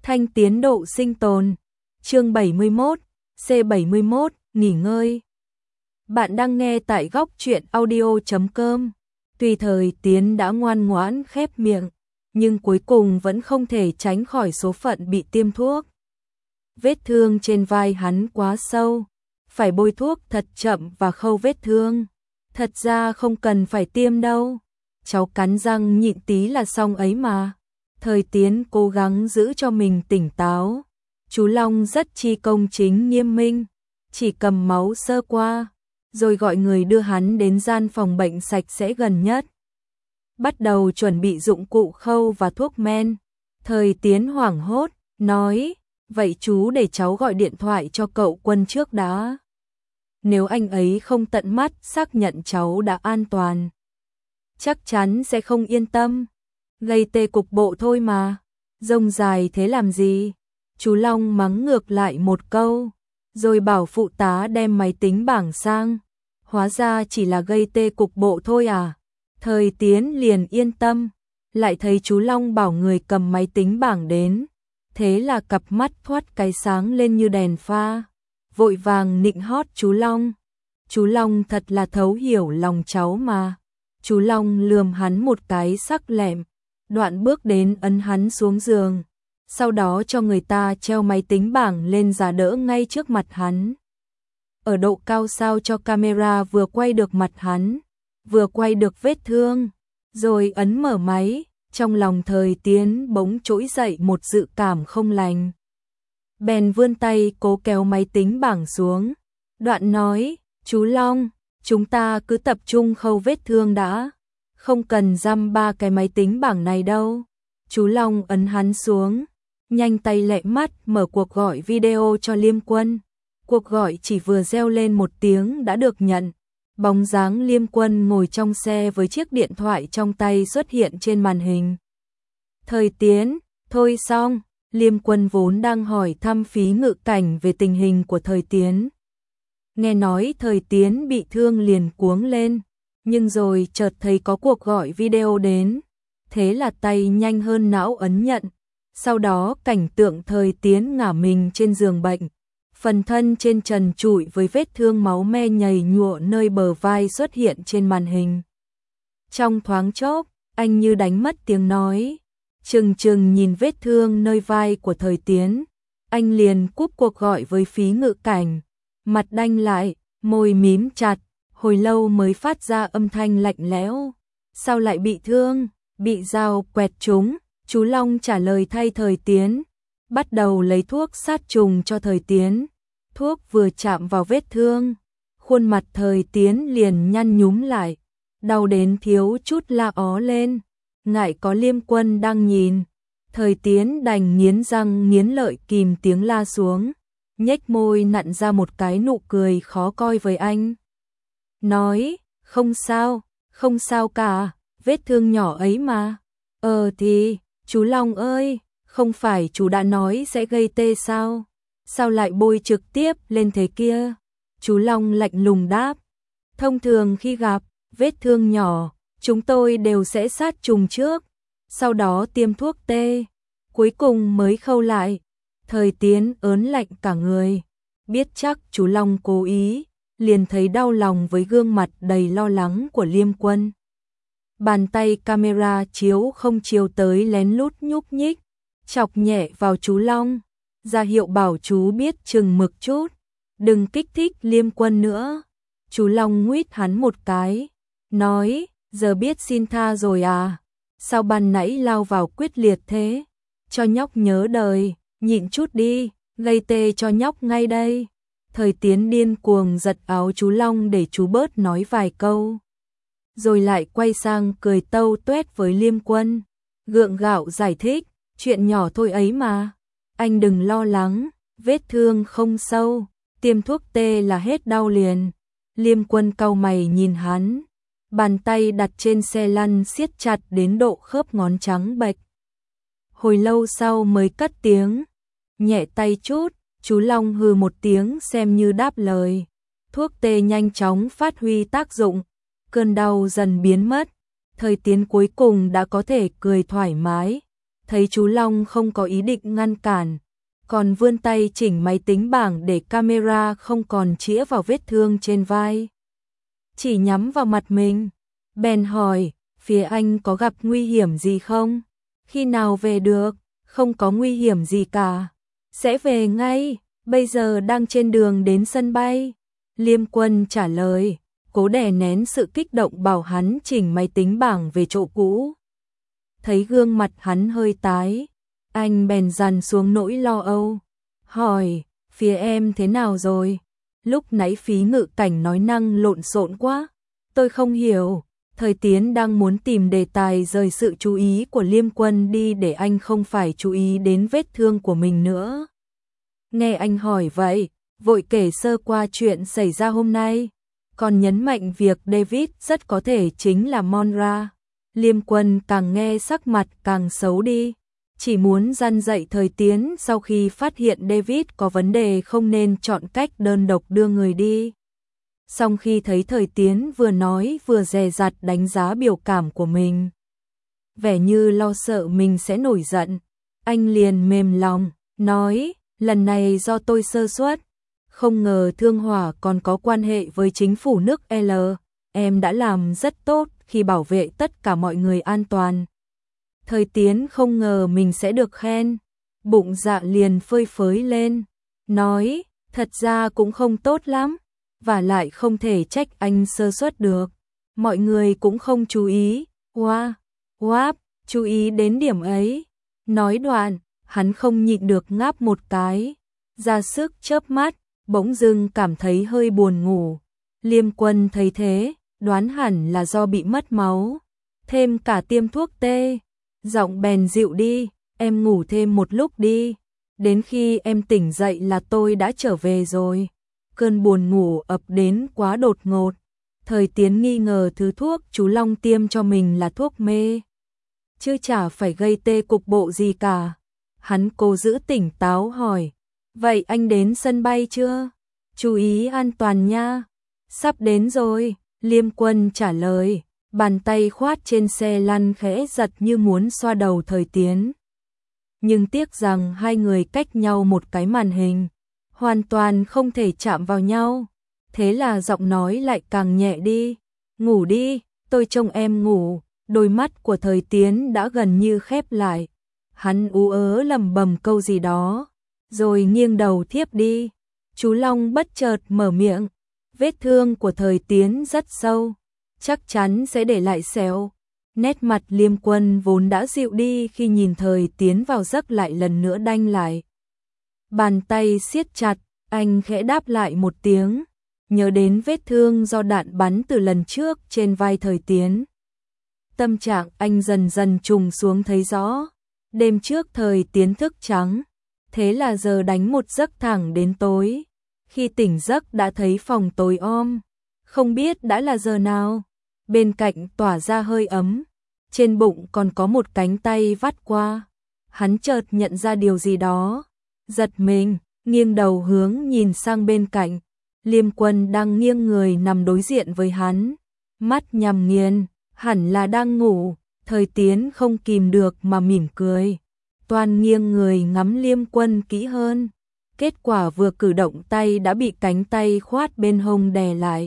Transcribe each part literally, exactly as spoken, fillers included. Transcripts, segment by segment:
Thanh tiến độ sinh tồn. Chương bảy mươi mốt, C bảy mươi mốt, nghỉ ngơi. Bạn đang nghe tại góc truyện audio chấm com. Tuy Thời Tiến đã ngoan ngoãn khép miệng, nhưng cuối cùng vẫn không thể tránh khỏi số phận bị tiêm thuốc. Vết thương trên vai hắn quá sâu, phải bôi thuốc thật chậm và khâu vết thương. Thật ra không cần phải tiêm đâu, cháu cắn răng nhịn tí là xong ấy mà. Thời Tiến cố gắng giữ cho mình tỉnh táo. Chú Long rất chi công chính nghiêm minh, chỉ cầm máu sơ qua, rồi gọi người đưa hắn đến gian phòng bệnh sạch sẽ gần nhất. Bắt đầu chuẩn bị dụng cụ khâu và thuốc men. Thời Tiến hoảng hốt, nói, vậy chú để cháu gọi điện thoại cho cậu Quân trước đã. Nếu anh ấy không tận mắt xác nhận cháu đã an toàn, chắc chắn sẽ không yên tâm. Gây tê cục bộ thôi mà, rông dài thế làm gì? Chú Long mắng ngược lại một câu, rồi bảo phụ tá đem máy tính bảng sang. Hóa ra chỉ là gây tê cục bộ thôi à? Thời Tiến liền yên tâm, lại thấy chú Long bảo người cầm máy tính bảng đến. Thế là cặp mắt thoát cái sáng lên như đèn pha, vội vàng nịnh hót chú Long. Chú Long thật là thấu hiểu lòng cháu mà. Chú Long lườm hắn một cái sắc lẹm, đoạn bước đến ấn hắn xuống giường, sau đó cho người ta treo máy tính bảng lên giả đỡ ngay trước mặt hắn. Ở độ cao sao cho camera vừa quay được mặt hắn, vừa quay được vết thương, rồi ấn mở máy. Trong lòng Thời Tiến bỗng trỗi dậy một dự cảm không lành. Bèn vươn tay cố kéo máy tính bảng xuống, đoạn nói, chú Long, chúng ta cứ tập trung khâu vết thương đã, không cần dăm ba cái máy tính bảng này đâu. Chú Long ấn hắn xuống, nhanh tay lẹ mắt mở cuộc gọi video cho Liêm Quân. Cuộc gọi chỉ vừa reo lên một tiếng đã được nhận. Bóng dáng Liêm Quân ngồi trong xe với chiếc điện thoại trong tay xuất hiện trên màn hình. Thời Tiến, thôi xong. Liêm Quân vốn đang hỏi thăm Phí Ngự Cảnh về tình hình của Thời Tiến. Nghe nói Thời Tiến bị thương liền cuống lên, nhưng rồi chợt thấy có cuộc gọi video đến, thế là tay nhanh hơn não ấn nhận. Sau đó cảnh tượng Thời Tiến ngả mình trên giường bệnh, phần thân trên trần trụi với vết thương máu me nhầy nhụa nơi bờ vai xuất hiện trên màn hình. Trong thoáng chốc, anh như đánh mất tiếng nói, trừng trừng nhìn vết thương nơi vai của Thời Tiến. Anh liền cúp cuộc gọi với Phí Ngự Cảnh, mặt đanh lại, môi mím chặt, hồi lâu mới phát ra âm thanh lạnh lẽo. Sao lại bị thương? Bị dao quẹt trúng. Chú Long trả lời thay Thời Tiến, bắt đầu lấy thuốc sát trùng cho Thời Tiến. Thuốc vừa chạm vào vết thương, khuôn mặt Thời Tiến liền nhăn nhúm lại, đau đến thiếu chút la ó lên. Ngại có Liêm Quân đang nhìn, Thời Tiến đành nghiến răng nghiến lợi kìm tiếng la xuống, nhếch môi nặn ra một cái nụ cười khó coi với anh. Nói, không sao, không sao cả, vết thương nhỏ ấy mà. Ờ thì, chú Long ơi, không phải chú đã nói sẽ gây tê sao? Sao lại bôi trực tiếp lên thế kia? Chú Long lạnh lùng đáp. Thông thường khi gặp vết thương nhỏ, chúng tôi đều sẽ sát trùng trước, sau đó tiêm thuốc tê, cuối cùng mới khâu lại. Thời Tiến ớn lạnh cả người, biết chắc chú Long cố ý, liền thấy đau lòng với gương mặt đầy lo lắng của Liêm Quân. Bàn tay camera chiếu không chiếu tới lén lút nhúc nhích, chọc nhẹ vào chú Long, ra hiệu bảo chú biết chừng mực chút, đừng kích thích Liêm Quân nữa. Chú Long nguýt hắn một cái, nói, giờ biết xin tha rồi à? Sao ban nãy lao vào quyết liệt thế? Cho nhóc nhớ đời, nhịn chút đi, gây tê cho nhóc ngay đây. Thời Tiến điên cuồng giật áo chú Long để chú bớt nói vài câu, rồi lại quay sang cười tâu tuét với Liêm Quân, gượng gạo giải thích, chuyện nhỏ thôi ấy mà, anh đừng lo lắng, vết thương không sâu, tiêm thuốc tê là hết đau liền. Liêm Quân cau mày nhìn hắn, bàn tay đặt trên xe lăn siết chặt đến độ khớp ngón trắng bệch. Hồi lâu sau mới cất tiếng, nhẹ tay chút. Chú Long hừ một tiếng xem như đáp lời. Thuốc tê nhanh chóng phát huy tác dụng, cơn đau dần biến mất. Thời Tiến cuối cùng đã có thể cười thoải mái. thấy chú Long không có ý định ngăn cản, còn vươn tay chỉnh máy tính bảng để camera không còn chĩa vào vết thương trên vai, chỉ nhắm vào mặt mình. Bèn hỏi, phía anh có gặp nguy hiểm gì không? Khi nào về được? Không có nguy hiểm gì cả. Sẽ về ngay, bây giờ đang trên đường đến sân bay. Liêm Quân trả lời, cố đè nén sự kích động bảo hắn chỉnh máy tính bảng về chỗ cũ. Thấy gương mặt hắn hơi tái, anh bèn dằn xuống nỗi lo âu. Hỏi, phía em thế nào rồi? Lúc nãy Phí Ngự Cảnh nói năng lộn xộn quá. Tôi không hiểu. Thời Tiến đang muốn tìm đề tài rời sự chú ý của Liêm Quân đi để anh không phải chú ý đến vết thương của mình nữa. Nghe anh hỏi vậy, vội kể sơ qua chuyện xảy ra hôm nay, còn nhấn mạnh việc David rất có thể chính là Monra. Liêm Quân càng nghe sắc mặt càng xấu đi, chỉ muốn răn dạy Thời Tiến sau khi phát hiện David có vấn đề không nên chọn cách đơn độc đưa người đi. Song khi thấy Thời Tiến vừa nói vừa dè dặt đánh giá biểu cảm của mình, vẻ như lo sợ mình sẽ nổi giận, anh liền mềm lòng, nói, lần này do tôi sơ suất, không ngờ Thương Hỏa còn có quan hệ với chính phủ nước L, em đã làm rất tốt khi bảo vệ tất cả mọi người an toàn. Thời Tiến không ngờ mình sẽ được khen, bụng dạ liền phơi phới lên, nói, thật ra cũng không tốt lắm, và lại không thể trách anh sơ suất được, mọi người cũng không chú ý, wow, wow, chú ý đến điểm ấy. Nói đoạn, hắn không nhịn được ngáp một cái, ra sức chớp mắt, bỗng dưng cảm thấy hơi buồn ngủ. Liêm Quân thấy thế, đoán hẳn là do bị mất máu, thêm cả tiêm thuốc tê, giọng bèn dịu đi, em ngủ thêm một lúc đi, đến khi em tỉnh dậy là tôi đã trở về rồi. Cơn buồn ngủ ập đến quá đột ngột, Thời Tiến nghi ngờ thứ thuốc chú Long tiêm cho mình là thuốc mê, chứ chả phải gây tê cục bộ gì cả. Hắn cố giữ tỉnh táo hỏi, vậy anh đến sân bay chưa? Chú ý an toàn nha. Sắp đến rồi, Liêm Quân trả lời, bàn tay khoát trên xe lăn khẽ giật như muốn xoa đầu Thời Tiến. Nhưng tiếc rằng hai người cách nhau một cái màn hình, hoàn toàn không thể chạm vào nhau, thế là giọng nói lại càng nhẹ đi, ngủ đi, tôi trông em ngủ. Đôi mắt của Thời Tiến đã gần như khép lại, hắn ú ớ lẩm bẩm câu gì đó, rồi nghiêng đầu thiếp đi. Chú Long bất chợt mở miệng, vết thương của Thời Tiến rất sâu, chắc chắn sẽ để lại sẹo. Nét mặt Liêm Quân vốn đã dịu đi khi nhìn Thời Tiến vào giấc lại lần nữa đanh lại. Bàn tay siết chặt, anh khẽ đáp lại một tiếng, nhớ đến vết thương do đạn bắn từ lần trước trên vai Thời Tiến. Tâm trạng anh dần dần trùng xuống thấy rõ, đêm trước Thời Tiến thức trắng, thế là giờ đánh một giấc thẳng đến tối. Khi tỉnh giấc đã thấy phòng tối om, không biết đã là giờ nào, bên cạnh tỏa ra hơi ấm, trên bụng còn có một cánh tay vắt qua. Hắn chợt nhận ra điều gì đó, giật mình, nghiêng đầu hướng nhìn sang bên cạnh, Liêm Quân đang nghiêng người nằm đối diện với hắn, mắt nhắm nghiền, hẳn là đang ngủ. Thời Tiến không kìm được mà mỉm cười, toan nghiêng người ngắm Liêm Quân kỹ hơn, kết quả vừa cử động tay đã bị cánh tay khoát bên hông đè lại.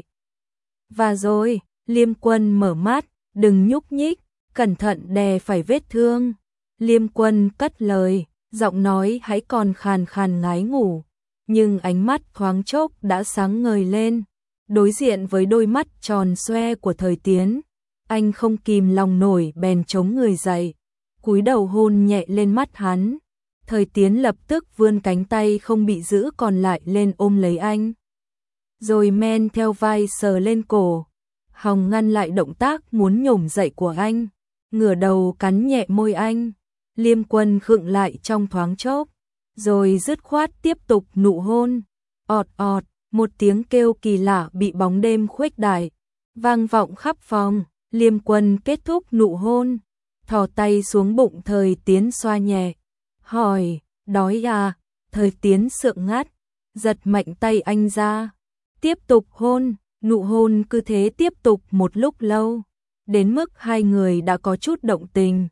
Và rồi, Liêm Quân mở mắt, đừng nhúc nhích, cẩn thận đè phải vết thương. Liêm Quân cất lời, giọng nói hãy còn khàn khàn ngái ngủ, nhưng ánh mắt thoáng chốc đã sáng ngời lên, đối diện với đôi mắt tròn xoe của Thời Tiến. Anh không kìm lòng nổi bèn chống người dậy, cúi đầu hôn nhẹ lên mắt hắn. Thời Tiến lập tức vươn cánh tay không bị giữ còn lại lên ôm lấy anh, rồi men theo vai sờ lên cổ, hòng ngăn lại động tác muốn nhổm dậy của anh, ngửa đầu cắn nhẹ môi anh. Liêm Quân khựng lại trong thoáng chốc, rồi dứt khoát tiếp tục nụ hôn. Ọt ọt, một tiếng kêu kỳ lạ bị bóng đêm khuếch đại, vang vọng khắp phòng. Liêm Quân kết thúc nụ hôn, thò tay xuống bụng Thời Tiến xoa nhẹ, hỏi, đói à? Thời Tiến sượng ngắt, giật mạnh tay anh ra, tiếp tục hôn. Nụ hôn cứ thế tiếp tục một lúc lâu, đến mức hai người đã có chút động tình.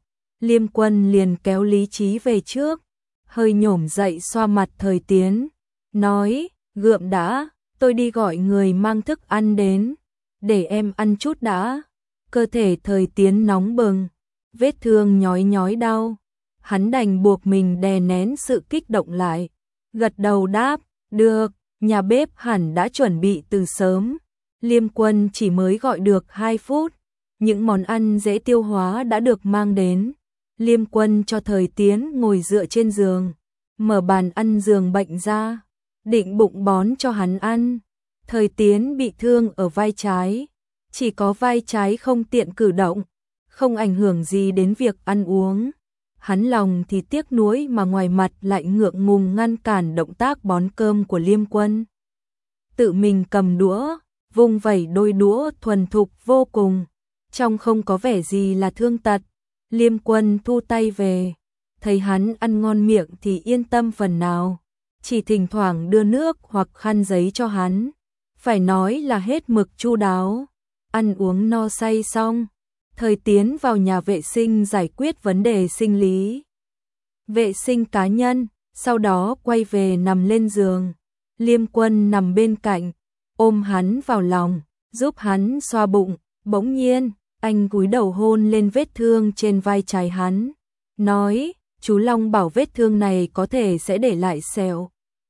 Liêm Quân liền kéo Lý Trí về trước, hơi nhổm dậy xoa mặt Thời Tiến, nói, gượm đã, tôi đi gọi người mang thức ăn đến, để em ăn chút đã. Cơ thể Thời Tiến nóng bừng, vết thương nhói nhói đau, hắn đành buộc mình đè nén sự kích động lại, gật đầu đáp, được, nhà bếp hẳn đã chuẩn bị từ sớm. Liêm Quân chỉ mới gọi được hai phút, những món ăn dễ tiêu hóa đã được mang đến. Liêm Quân cho Thời Tiến ngồi dựa trên giường, mở bàn ăn giường bệnh ra, định bụng bón cho hắn ăn. Thời Tiến bị thương ở vai trái, chỉ có vai trái không tiện cử động, không ảnh hưởng gì đến việc ăn uống. Hắn lòng thì tiếc nuối mà ngoài mặt lại ngượng ngùng ngăn cản động tác bón cơm của Liêm Quân. Tự mình cầm đũa, vung vẩy đôi đũa thuần thục vô cùng, trông không có vẻ gì là thương tật. Liêm Quân thu tay về, thấy hắn ăn ngon miệng thì yên tâm phần nào, chỉ thỉnh thoảng đưa nước hoặc khăn giấy cho hắn, phải nói là hết mực chu đáo. Ăn uống no say xong, Thời Tiến vào nhà vệ sinh giải quyết vấn đề sinh lý, vệ sinh cá nhân, sau đó quay về nằm lên giường. Liêm Quân nằm bên cạnh, ôm hắn vào lòng, giúp hắn xoa bụng. Bỗng nhiên, anh cúi đầu hôn lên vết thương trên vai trái hắn, nói, chú Long bảo vết thương này có thể sẽ để lại sẹo.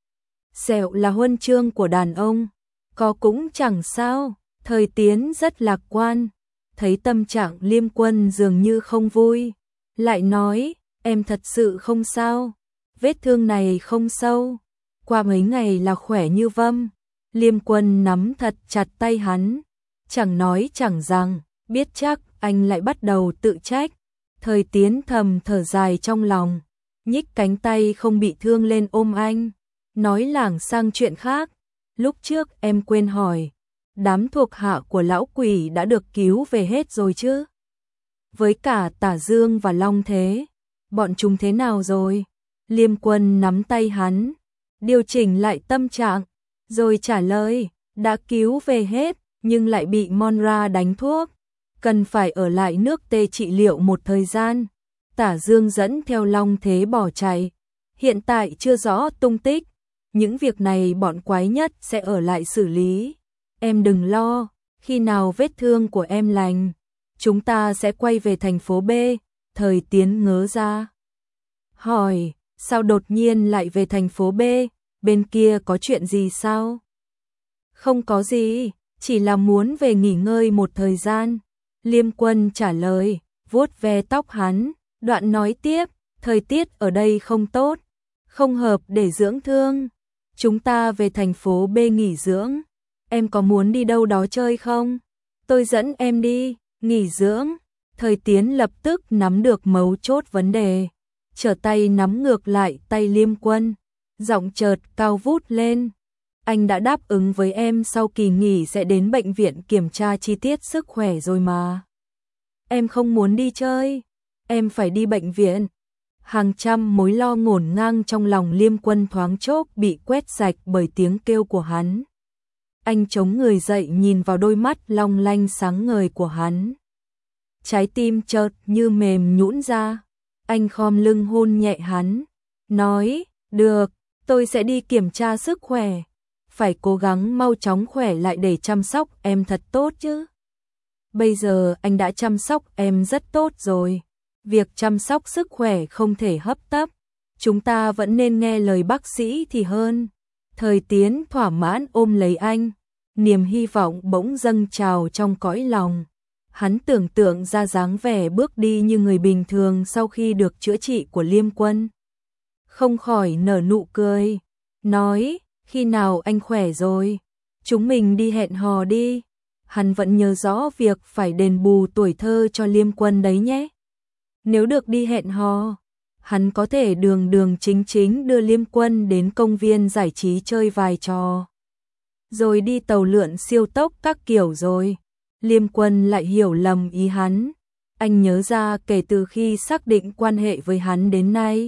Sẹo là huân chương của đàn ông, có cũng chẳng sao. Thời Tiến rất lạc quan, thấy tâm trạng Liêm Quân dường như không vui, lại nói, em thật sự không sao, vết thương này không sâu, qua mấy ngày là khỏe như vâm. Liêm Quân nắm thật chặt tay hắn, chẳng nói chẳng rằng, biết chắc anh lại bắt đầu tự trách. Thời Tiến thầm thở dài trong lòng, nhích cánh tay không bị thương lên ôm anh, nói lảng sang chuyện khác, lúc trước em quên hỏi, đám thuộc hạ của lão quỷ đã được cứu về hết rồi chứ? Với cả Tả Dương và Long Thế, bọn chúng thế nào rồi? Liêm Quân nắm tay hắn, điều chỉnh lại tâm trạng, rồi trả lời, đã cứu về hết, nhưng lại bị Monra đánh thuốc, cần phải ở lại nước Tê trị liệu một thời gian. Tả Dương dẫn theo Long Thế bỏ chạy, hiện tại chưa rõ tung tích, những việc này bọn quái nhất sẽ ở lại xử lý. Em đừng lo, khi nào vết thương của em lành, chúng ta sẽ quay về thành phố B. Thời Tiến ngớ ra, hỏi, sao đột nhiên lại về thành phố B, bên kia có chuyện gì sao? Không có gì, chỉ là muốn về nghỉ ngơi một thời gian. Liêm Quân trả lời, vuốt ve tóc hắn, đoạn nói tiếp, thời tiết ở đây không tốt, không hợp để dưỡng thương. Chúng ta về thành phố B nghỉ dưỡng, em có muốn đi đâu đó chơi không? Tôi dẫn em đi, nghỉ dưỡng. Thời Tiến lập tức nắm được mấu chốt vấn đề, trở tay nắm ngược lại tay Liêm Quân, giọng chợt cao vút lên. Anh đã đáp ứng với em sau kỳ nghỉ sẽ đến bệnh viện kiểm tra chi tiết sức khỏe rồi mà. Em không muốn đi chơi, em phải đi bệnh viện. Hàng trăm mối lo ngổn ngang trong lòng Liêm Quân thoáng chốc bị quét sạch bởi tiếng kêu của hắn. Anh chống người dậy nhìn vào đôi mắt long lanh sáng ngời của hắn. Trái tim chợt như mềm nhũn ra. Anh khom lưng hôn nhẹ hắn, nói, được, tôi sẽ đi kiểm tra sức khỏe. Phải cố gắng mau chóng khỏe lại để chăm sóc em thật tốt chứ. Bây giờ anh đã chăm sóc em rất tốt rồi. Việc chăm sóc sức khỏe không thể hấp tấp. Chúng ta vẫn nên nghe lời bác sĩ thì hơn. Thời Tiến thỏa mãn ôm lấy anh. Niềm hy vọng bỗng dâng trào trong cõi lòng. Hắn tưởng tượng ra dáng vẻ bước đi như người bình thường sau khi được chữa trị của Liêm Quân. Không khỏi nở nụ cười. Nói, khi nào anh khỏe rồi, chúng mình đi hẹn hò đi. Hắn vẫn nhớ rõ việc phải đền bù tuổi thơ cho Liêm Quân đấy nhé. Nếu được đi hẹn hò, hắn có thể đường đường chính chính đưa Liêm Quân đến công viên giải trí chơi vài trò. Rồi đi tàu lượn siêu tốc các kiểu rồi. Liêm Quân lại hiểu lầm ý hắn. Anh nhớ ra kể từ khi xác định quan hệ với hắn đến nay,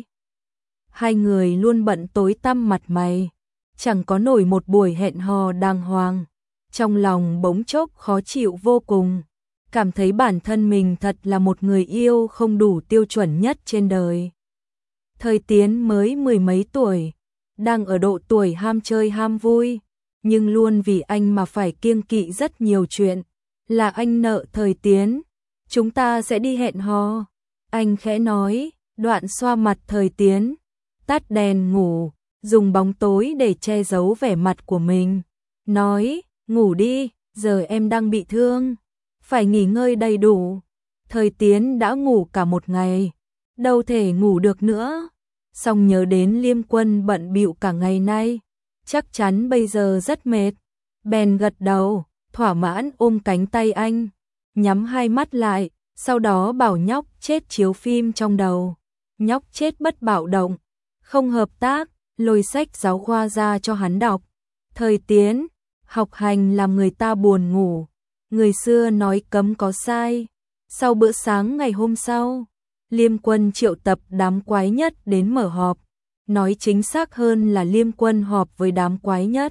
hai người luôn bận tối tăm mặt mày, chẳng có nổi một buổi hẹn hò đàng hoàng. Trong lòng bỗng chốc khó chịu vô cùng. cảm thấy bản thân mình thật là một người yêu không đủ tiêu chuẩn nhất trên đời. Thời Tiến mới mười mấy tuổi, đang ở độ tuổi ham chơi ham vui, nhưng luôn vì anh mà phải kiêng kỵ rất nhiều chuyện. Là anh nợ Thời Tiến, chúng ta sẽ đi hẹn hò. Anh khẽ nói, đoạn xoa mặt Thời Tiến, tắt đèn ngủ, dùng bóng tối để che giấu vẻ mặt của mình. Nói, ngủ đi, giờ em đang bị thương, phải nghỉ ngơi đầy đủ. Thời Tiến đã ngủ cả một ngày, đâu thể ngủ được nữa. Xong nhớ đến Liêm Quân bận bịu cả ngày nay, chắc chắn bây giờ rất mệt. Bèn gật đầu, thỏa mãn ôm cánh tay anh, nhắm hai mắt lại, sau đó bảo nhóc chết chiếu phim trong đầu. Nhóc chết bất bạo động, không hợp tác, lôi sách giáo khoa ra cho hắn đọc. Thời Tiến, học hành làm người ta buồn ngủ, người xưa nói cấm có sai. Sau bữa sáng ngày hôm sau, Liêm Quân triệu tập đám quái nhất đến mở họp, nói chính xác hơn là Liêm Quân họp với đám quái nhất.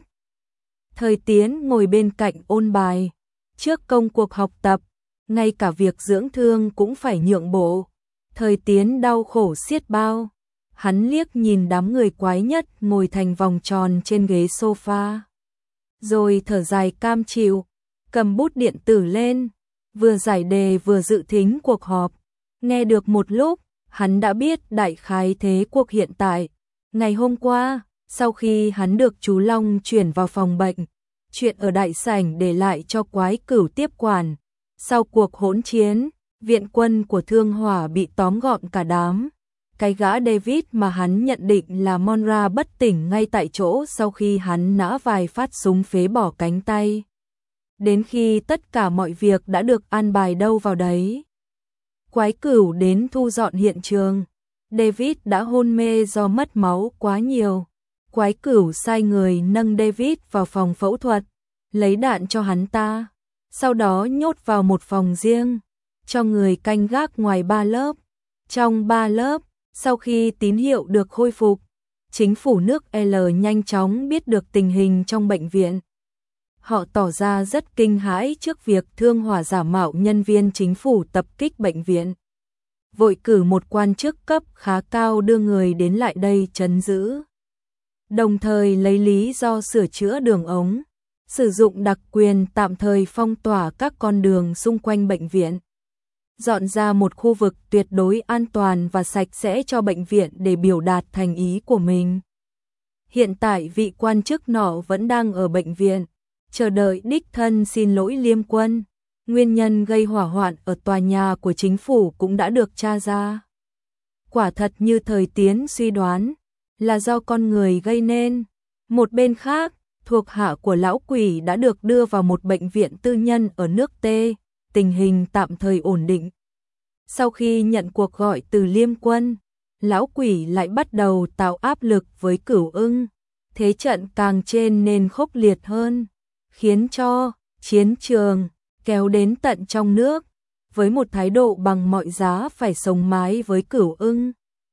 Thời Tiến ngồi bên cạnh ôn bài, trước công cuộc học tập, ngay cả việc dưỡng thương cũng phải nhượng bộ. Thời Tiến đau khổ xiết bao, hắn liếc nhìn đám người quái nhất ngồi thành vòng tròn trên ghế sofa, rồi thở dài cam chịu, cầm bút điện tử lên, vừa giải đề vừa dự thính cuộc họp. Nghe được một lúc, hắn đã biết đại khái thế cuộc hiện tại. Ngày hôm qua, sau khi hắn được chú Long chuyển vào phòng bệnh, chuyện ở đại sảnh để lại cho Quái Cửu tiếp quản. Sau cuộc hỗn chiến, viện quân của Thương Hỏa bị tóm gọn cả đám. Cái gã David mà hắn nhận định là Monra bất tỉnh ngay tại chỗ sau khi hắn nã vài phát súng phế bỏ cánh tay. Đến khi tất cả mọi việc đã được an bài đâu vào đấy, Quái Cửu đến thu dọn hiện trường. David đã hôn mê do mất máu quá nhiều. Quái Cửu sai người nâng David vào phòng phẫu thuật, lấy đạn cho hắn ta, sau đó nhốt vào một phòng riêng, cho người canh gác ngoài ba lớp. Trong ba lớp, sau khi tín hiệu được khôi phục, chính phủ nước L nhanh chóng biết được tình hình trong bệnh viện. Họ tỏ ra rất kinh hãi trước việc Thương Hỏa giả mạo nhân viên chính phủ tập kích bệnh viện. Vội cử một quan chức cấp khá cao đưa người đến lại đây trấn giữ. Đồng thời lấy lý do sửa chữa đường ống, sử dụng đặc quyền tạm thời phong tỏa các con đường xung quanh bệnh viện, dọn ra một khu vực tuyệt đối an toàn và sạch sẽ cho bệnh viện để biểu đạt thành ý của mình. Hiện tại vị quan chức nọ vẫn đang ở bệnh viện, chờ đợi đích thân xin lỗi Liêm Quân. Nguyên nhân gây hỏa hoạn ở tòa nhà của chính phủ cũng đã được tra ra. Quả thật như Thời Tiến suy đoán, là do con người gây nên. Một bên khác, thuộc hạ của lão quỷ đã được đưa vào một bệnh viện tư nhân ở nước T, tình hình tạm thời ổn định. Sau khi nhận cuộc gọi từ Liêm Quân, lão quỷ lại bắt đầu tạo áp lực với Cửu Ưng. Thế trận càng trên nên khốc liệt hơn, khiến cho chiến trường kéo đến tận trong nước, với một thái độ bằng mọi giá phải sống mái với Cửu Ưng.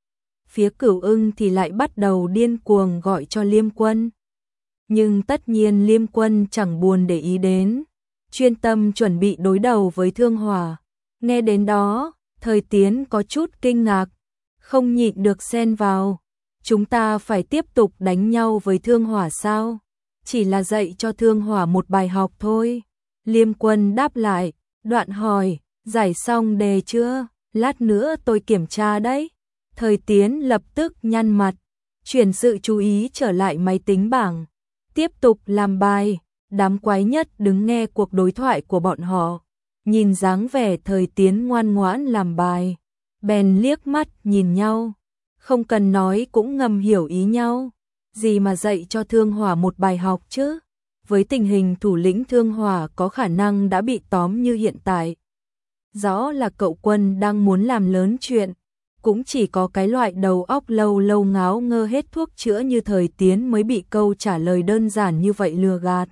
Phía Cửu Ưng thì lại bắt đầu điên cuồng gọi cho Liêm Quân. Nhưng tất nhiên Liêm Quân chẳng buồn để ý đến, chuyên tâm chuẩn bị đối đầu với Thương Hỏa. Nghe đến đó, Thời Tiến có chút kinh ngạc, không nhịn được xen vào. Chúng ta phải tiếp tục đánh nhau với Thương Hỏa sao? Chỉ là dạy cho Thương Hỏa một bài học thôi. Liêm Quân đáp lại, đoạn hỏi, giải xong đề chưa? Lát nữa tôi kiểm tra đấy. Thời Tiến lập tức nhăn mặt, chuyển sự chú ý trở lại máy tính bảng, tiếp tục làm bài. Đám quái nhất đứng nghe cuộc đối thoại của bọn họ, nhìn dáng vẻ Thời Tiến ngoan ngoãn làm bài, bèn liếc mắt nhìn nhau, không cần nói cũng ngầm hiểu ý nhau. Gì mà dạy cho Thương Hỏa một bài học chứ? Với tình hình thủ lĩnh Thương Hỏa có khả năng đã bị tóm như hiện tại, rõ là cậu Quân đang muốn làm lớn chuyện. Cũng chỉ có cái loại đầu óc lâu lâu ngáo ngơ hết thuốc chữa như Thời Tiến mới bị câu trả lời đơn giản như vậy lừa gạt.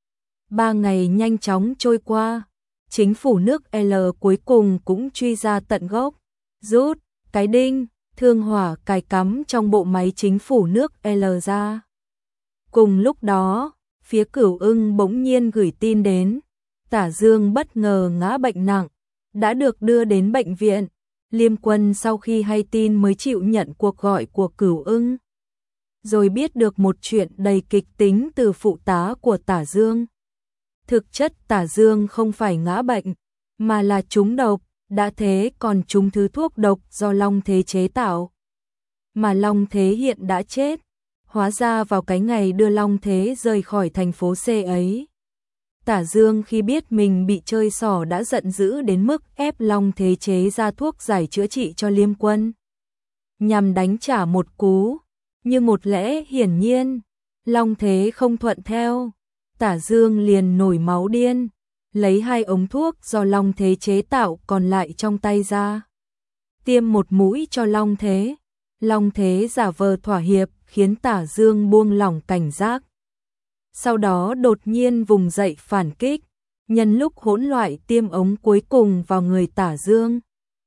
Ba ngày nhanh chóng trôi qua, chính phủ nước L cuối cùng cũng truy ra tận gốc, rút cái đinh Thương Hỏa cài cắm trong bộ máy chính phủ nước L ra. Cùng lúc đó, phía Cửu Ưng bỗng nhiên gửi tin đến, Tả Dương bất ngờ ngã bệnh nặng, đã được đưa đến bệnh viện. Liêm Quân sau khi hay tin mới chịu nhận cuộc gọi của Cửu Ưng, rồi biết được một chuyện đầy kịch tính từ phụ tá của Tả Dương. Thực chất Tả Dương không phải ngã bệnh, mà là trúng độc, đã thế còn trúng thứ thuốc độc do Long Thế chế tạo. Mà Long Thế hiện đã chết, hóa ra vào cái ngày đưa Long Thế rời khỏi thành phố C ấy. Tả Dương khi biết mình bị chơi xỏ đã giận dữ đến mức ép Long Thế chế ra thuốc giải chữa trị cho Liêm Quân, nhằm đánh trả một cú, như một lẽ hiển nhiên. Long Thế không thuận theo, Tả Dương liền nổi máu điên, lấy hai ống thuốc do Long Thế chế tạo còn lại trong tay ra, tiêm một mũi cho Long Thế. Long Thế giả vờ thỏa hiệp khiến Tả Dương buông lỏng cảnh giác. Sau đó đột nhiên vùng dậy phản kích, nhân lúc hỗn loạn tiêm ống cuối cùng vào người Tả Dương.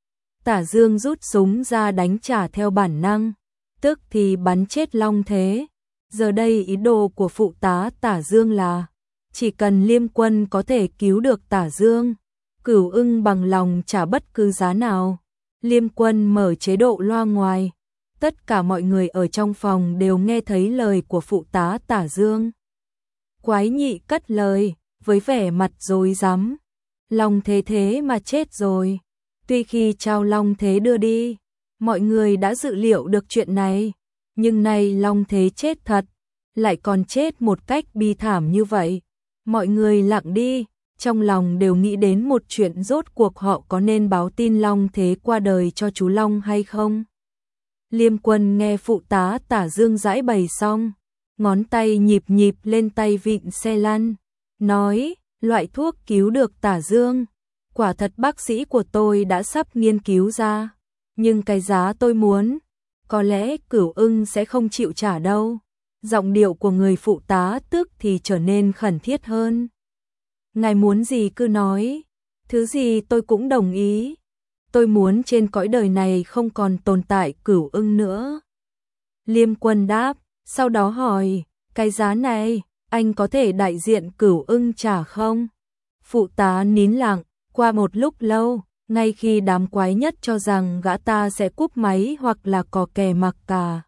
Tả Dương rút súng ra đánh trả theo bản năng, tức thì bắn chết Long Thế. Giờ đây ý đồ của phụ tá Tả Dương là chỉ cần Liêm Quân có thể cứu được Tả Dương, Cửu Ưng bằng lòng trả bất cứ giá nào. Liêm Quân mở chế độ loa ngoài, tất cả mọi người ở trong phòng đều nghe thấy lời của phụ tá Tả Dương. Quái Nhị cất lời, với vẻ mặt rối rắm, Long Thế thế mà chết rồi. Tuy khi trao Long Thế đưa đi, mọi người đã dự liệu được chuyện này, nhưng nay Long Thế chết thật, lại còn chết một cách bi thảm như vậy. Mọi người lặng đi, trong lòng đều nghĩ đến một chuyện, rốt cuộc họ có nên báo tin Long Thế qua đời cho chú Long hay không. Liêm Quân nghe phụ tá Tả Dương giải bày xong, ngón tay nhịp nhịp lên tay vịn xe lăn, nói, loại thuốc cứu được Tả Dương, quả thật bác sĩ của tôi đã sắp nghiên cứu ra, nhưng cái giá tôi muốn, có lẽ Cửu Ưng sẽ không chịu trả đâu. Giọng điệu của người phụ tá tức thì trở nên khẩn thiết hơn. Ngài muốn gì cứ nói, thứ gì tôi cũng đồng ý. Tôi muốn trên cõi đời này không còn tồn tại Cửu Ưng nữa. Liêm Quân đáp, sau đó hỏi, cái giá này, anh có thể đại diện Cửu Ưng trả không? Phụ tá nín lặng, qua một lúc lâu, ngay khi đám quái nhất cho rằng gã ta sẽ cúp máy hoặc là cò kè mặc cả.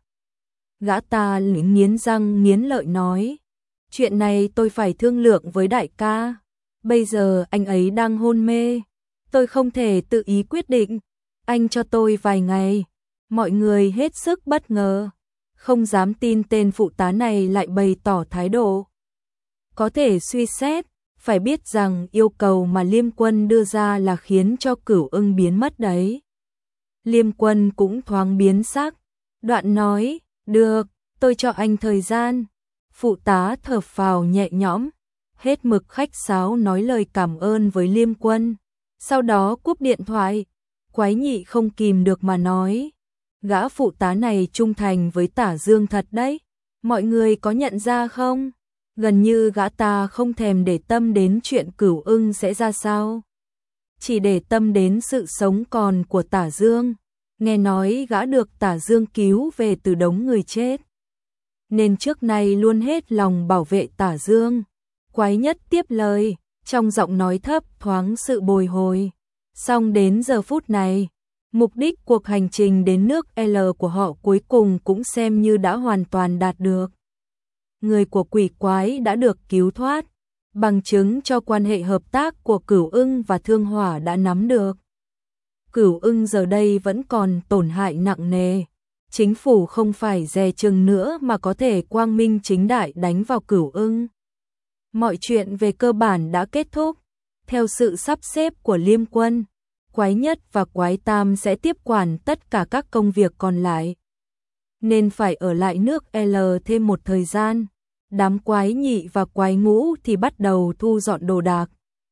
Gã ta nghiến răng nghiến lợi nói, chuyện này tôi phải thương lượng với đại ca. Bây giờ anh ấy đang hôn mê, tôi không thể tự ý quyết định. Anh cho tôi vài ngày. Mọi người hết sức bất ngờ, không dám tin tên phụ tá này lại bày tỏ thái độ. Có thể suy xét, phải biết rằng yêu cầu mà Liêm Quân đưa ra là khiến cho Cửu Ưng biến mất đấy. Liêm Quân cũng thoáng biến sắc, đoạn nói, được, tôi cho anh thời gian. Phụ tá thở phào nhẹ nhõm, hết mực khách sáo nói lời cảm ơn với Liêm Quân, sau đó cúp điện thoại. Quái Nhị không kìm được mà nói, gã phụ tá này trung thành với Tả Dương thật đấy, mọi người có nhận ra không? Gần như gã ta không thèm để tâm đến chuyện Cửu Ưng sẽ ra sao, chỉ để tâm đến sự sống còn của Tả Dương. Nghe nói gã được Tả Dương cứu về từ đống người chết, nên trước nay luôn hết lòng bảo vệ Tả Dương. Quái Nhất tiếp lời, trong giọng nói thấp thoáng sự bồi hồi. Song đến giờ phút này, mục đích cuộc hành trình đến nước L của họ cuối cùng cũng xem như đã hoàn toàn đạt được. Người của quỷ quái đã được cứu thoát, bằng chứng cho quan hệ hợp tác của Cửu Ưng và Thương Hỏa đã nắm được. Cửu Ưng giờ đây vẫn còn tổn hại nặng nề, chính phủ không phải dè chừng nữa mà có thể quang minh chính đại đánh vào Cửu Ưng. Mọi chuyện về cơ bản đã kết thúc, theo sự sắp xếp của Liêm Quân, Quái Nhất và Quái Tam sẽ tiếp quản tất cả các công việc còn lại, nên phải ở lại nước L thêm một thời gian. Đám Quái Nhị và Quái Ngũ thì bắt đầu thu dọn đồ đạc,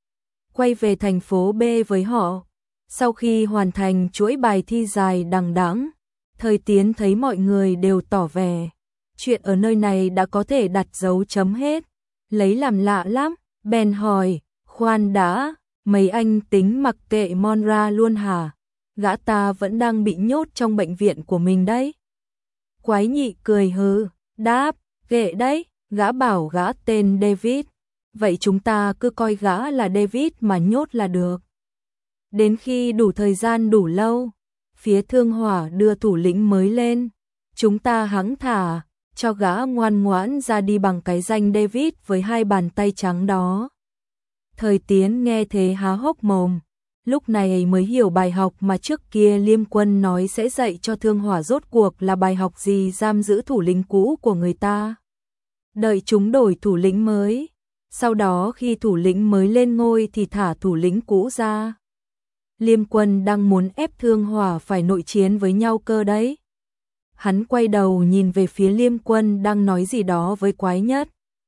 quay về thành phố B với họ. Sau khi hoàn thành chuỗi bài thi dài đằng đẵng, Thời Tiến thấy mọi người đều tỏ vẻ chuyện ở nơi này đã có thể đặt dấu chấm hết, lấy làm lạ lắm, bèn hỏi, khoan đã, mấy anh tính mặc kệ Monra luôn hả? Gã ta vẫn đang bị nhốt trong bệnh viện của mình đấy. Quái Nhị cười hừ, đáp, kệ đấy, gã bảo gã tên David vậy chúng ta cứ coi gã là David mà nhốt là được. Đến khi đủ thời gian đủ lâu, phía Thương Hỏa đưa thủ lĩnh mới lên, chúng ta hẵng thả, cho gã ngoan ngoãn ra đi bằng cái danh David với hai bàn tay trắng đó. Thời Tiến nghe thế há hốc mồm, lúc này mới hiểu bài học mà trước kia Liêm Quân nói sẽ dạy cho Thương Hỏa rốt cuộc là bài học gì giam giữ thủ lĩnh cũ của người ta. Đợi chúng đổi thủ lĩnh mới, sau đó khi thủ lĩnh mới lên ngôi thì thả thủ lĩnh cũ ra. Liêm Quân đang muốn ép Thương Hỏa phải nội chiến với nhau cơ đấy. Hắn quay đầu nhìn về phía Liêm Quân đang nói gì đó với Quái Nhất.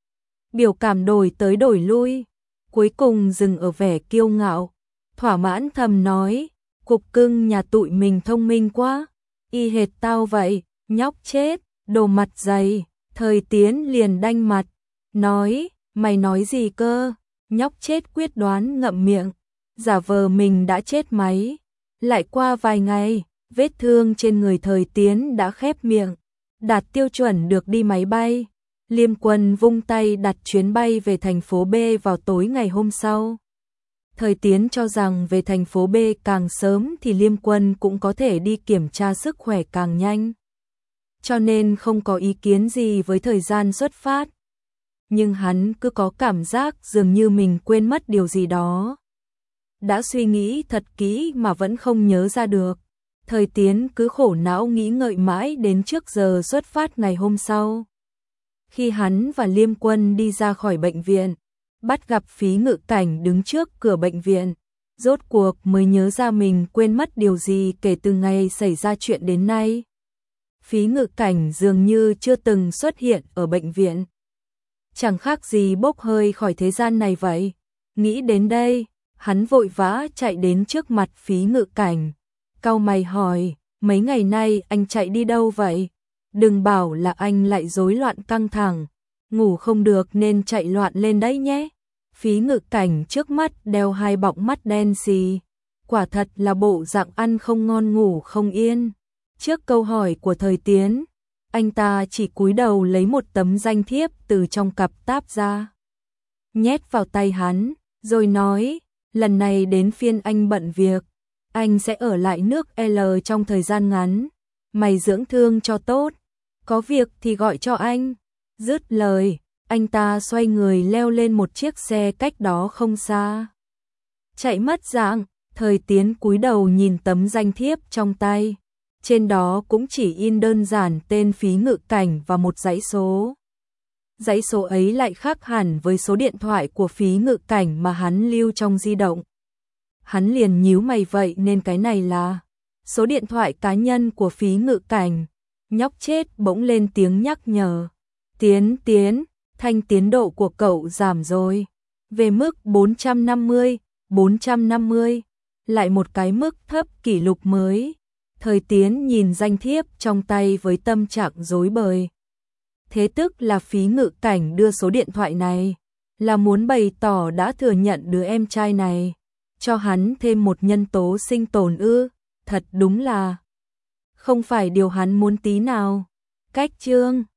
Biểu cảm đổi tới đổi lui, cuối cùng dừng ở vẻ kiêu ngạo, thỏa mãn thầm nói, cục cưng nhà tụi mình thông minh quá, y hệt tao vậy, nhóc chết, đồ mặt dày. Thời Tiến liền đanh mặt, nói, mày nói gì cơ, nhóc chết quyết đoán ngậm miệng, giả vờ mình đã chết máy. Lại qua vài ngày, vết thương trên người Thời Tiến đã khép miệng, đạt tiêu chuẩn được đi máy bay. Liêm Quân vung tay đặt chuyến bay về thành phố B vào tối ngày hôm sau. Thời Tiến cho rằng về thành phố B càng sớm thì Liêm Quân cũng có thể đi kiểm tra sức khỏe càng nhanh, cho nên không có ý kiến gì với thời gian xuất phát. Nhưng hắn cứ có cảm giác dường như mình quên mất điều gì đó. Đã suy nghĩ thật kỹ mà vẫn không nhớ ra được. Thời Tiến cứ khổ não nghĩ ngợi mãi đến trước giờ xuất phát ngày hôm sau. Khi hắn và Liêm Quân đi ra khỏi bệnh viện, bắt gặp Phí Ngự Cảnh đứng trước cửa bệnh viện, rốt cuộc mới nhớ ra mình quên mất điều gì kể từ ngày xảy ra chuyện đến nay. Phí Ngự Cảnh dường như chưa từng xuất hiện ở bệnh viện, chẳng khác gì bốc hơi khỏi thế gian này vậy. Nghĩ đến đây, hắn vội vã chạy đến trước mặt Phí Ngự Cảnh, cau mày hỏi, mấy ngày nay anh chạy đi đâu vậy? Đừng bảo là anh lại rối loạn căng thẳng, ngủ không được nên chạy loạn lên đấy nhé. Phí Ngự Cảnh trước mắt đeo hai bọng mắt đen xì, quả thật là bộ dạng ăn không ngon ngủ không yên. Trước câu hỏi của Thời Tiến, anh ta chỉ cúi đầu lấy một tấm danh thiếp từ trong cặp táp ra, nhét vào tay hắn, rồi nói, lần này đến phiên anh bận việc, anh sẽ ở lại nước L trong thời gian ngắn, mày dưỡng thương cho tốt, có việc thì gọi cho anh. Dứt lời, anh ta xoay người leo lên một chiếc xe cách đó không xa, chạy mất dạng. Thời Tiến cúi đầu nhìn tấm danh thiếp trong tay, trên đó cũng chỉ in đơn giản tên Phí Ngự Cảnh và một dãy số. Dãy số ấy lại khác hẳn với số điện thoại của Phí Ngự Cảnh mà hắn lưu trong di động. Hắn liền nhíu mày, vậy nên cái này là số điện thoại cá nhân của Phí Ngự Cảnh. Nhóc chết bỗng lên tiếng nhắc nhở, Tiến Tiến, thanh tiến độ của cậu giảm rồi, về mức bốn trăm năm mươi, bốn trăm năm mươi, lại một cái mức thấp kỷ lục mới. Thời Tiến nhìn danh thiếp trong tay với tâm trạng rối bời. Thế tức là Phí Ngự Cảnh đưa số điện thoại này là muốn bày tỏ đã thừa nhận đứa em trai này, cho hắn thêm một nhân tố sinh tồn ư? Thật đúng là không phải điều hắn muốn tí nào. Cách chương